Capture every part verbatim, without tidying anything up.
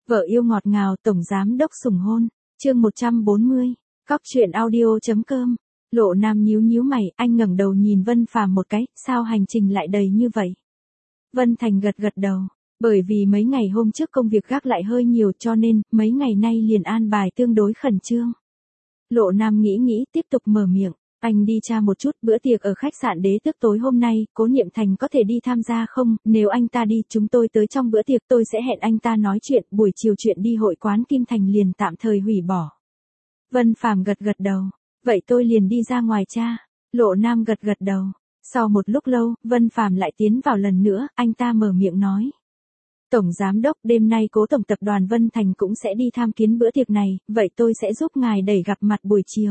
Vợ yêu ngọt ngào tổng giám đốc sủng hôn, chương một trăm bốn mươi, cóc truyện audio.com. Lộ Nam nhíu nhíu mày, anh ngẩng đầu nhìn Vân Phàm một cái, sao hành trình lại đầy như vậy? Vân Thành gật gật đầu, bởi vì mấy ngày hôm trước công việc gác lại hơi nhiều cho nên, mấy ngày nay liền an bài tương đối khẩn trương. Lộ Nam nghĩ nghĩ tiếp tục mở miệng, anh đi tra một chút bữa tiệc ở khách sạn Đế Tước tối hôm nay, Cố Niệm Thành có thể đi tham gia không? Nếu anh ta đi chúng tôi tới trong bữa tiệc tôi sẽ hẹn anh ta nói chuyện, buổi chiều chuyện đi hội quán Kim Thành liền tạm thời hủy bỏ. Vân Phàm gật gật đầu, vậy tôi liền đi ra ngoài cha. Lộ Nam gật gật đầu, sau một lúc lâu, Vân Phàm lại tiến vào lần nữa, anh ta mở miệng nói. Tổng Giám đốc, đêm nay Cố Tổng Tập đoàn Vân Thành cũng sẽ đi tham kiến bữa tiệc này, vậy tôi sẽ giúp ngài đẩy gặp mặt buổi chiều.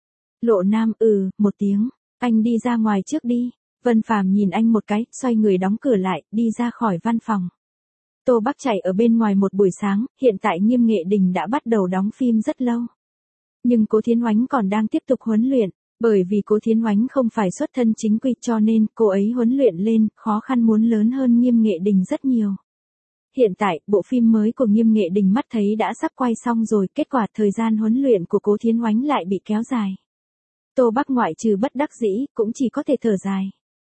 Lộ Nam ừ, một tiếng, anh đi ra ngoài trước đi. Vân Phàm nhìn anh một cái, xoay người đóng cửa lại, đi ra khỏi văn phòng. Tô Bắc chạy ở bên ngoài một buổi sáng, hiện tại Nghiêm Nghệ Đình đã bắt đầu đóng phim rất lâu. Nhưng Cố Thiến Oánh còn đang tiếp tục huấn luyện, bởi vì Cố Thiến Oánh không phải xuất thân chính quy cho nên cô ấy huấn luyện lên, khó khăn muốn lớn hơn Nghiêm Nghệ Đình rất nhiều. Hiện tại, bộ phim mới của Nghiêm Nghệ Đình mắt thấy đã sắp quay xong rồi, kết quả thời gian huấn luyện của Cố Thiến Oánh lại bị kéo dài. Tô Bắc ngoại trừ bất đắc dĩ, cũng chỉ có thể thở dài.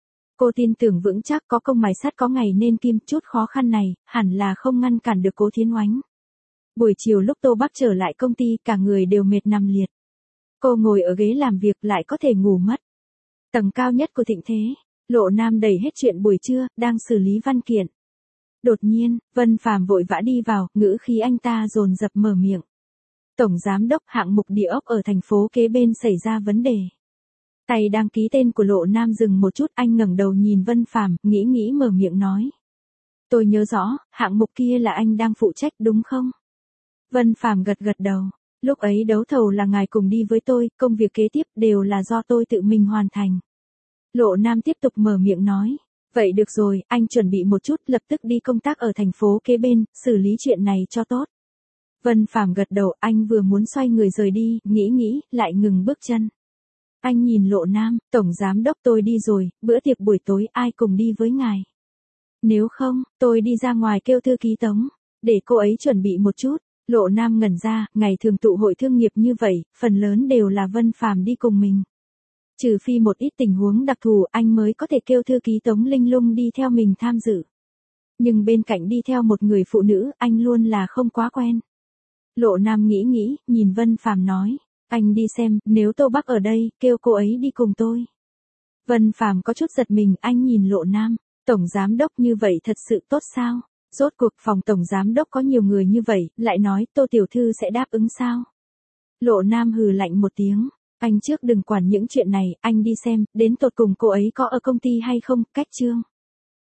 Cô tin tưởng vững chắc có công mài sắt có ngày nên kim, chút khó khăn này, hẳn là không ngăn cản được Cố Thiến Oánh. Buổi chiều lúc Tô Bắc trở lại công ty, cả người đều mệt nằm liệt. Cô ngồi ở ghế làm việc lại có thể ngủ mất. Tầng cao nhất của Thịnh Thế, Lộ Nam đẩy hết chuyện buổi trưa, đang xử lý văn kiện. Đột nhiên, Vân Phàm vội vã đi vào, ngữ khí anh ta dồn dập mở miệng. Tổng Giám đốc, hạng mục địa ốc ở thành phố kế bên xảy ra vấn đề. Tay đang ký tên của Lộ Nam dừng một chút, anh ngẩng đầu nhìn Vân Phàm, nghĩ nghĩ mở miệng nói. Tôi nhớ rõ, hạng mục kia là anh đang phụ trách đúng không? Vân Phàm gật gật đầu, lúc ấy đấu thầu là ngài cùng đi với tôi, công việc kế tiếp đều là do tôi tự mình hoàn thành. Lộ Nam tiếp tục mở miệng nói. Vậy được rồi, anh chuẩn bị một chút, lập tức đi công tác ở thành phố kế bên, xử lý chuyện này cho tốt. Vân Phàm gật đầu, anh vừa muốn xoay người rời đi, nghĩ nghĩ, lại ngừng bước chân. Anh nhìn Lộ Nam, Tổng Giám đốc tôi đi rồi, bữa tiệc buổi tối ai cùng đi với ngài? Nếu không, tôi đi ra ngoài kêu thư ký Tống, để cô ấy chuẩn bị một chút. Lộ Nam ngẩn ra, ngày thường tụ hội thương nghiệp như vậy, phần lớn đều là Vân Phàm đi cùng mình. Trừ phi một ít tình huống đặc thù anh mới có thể kêu thư ký Tống Linh Lung đi theo mình tham dự. Nhưng bên cạnh đi theo một người phụ nữ, anh luôn là không quá quen. Lộ Nam nghĩ nghĩ, nhìn Vân Phàm nói, anh đi xem, nếu Tô Bắc ở đây, kêu cô ấy đi cùng tôi. Vân Phàm có chút giật mình, anh nhìn Lộ Nam, Tổng Giám đốc như vậy thật sự tốt sao? Rốt cuộc phòng Tổng Giám đốc có nhiều người như vậy, lại nói Tô Tiểu Thư sẽ đáp ứng sao? Lộ Nam hừ lạnh một tiếng, anh trước đừng quản những chuyện này, anh đi xem, đến tột cùng cô ấy có ở công ty hay không, cách chương.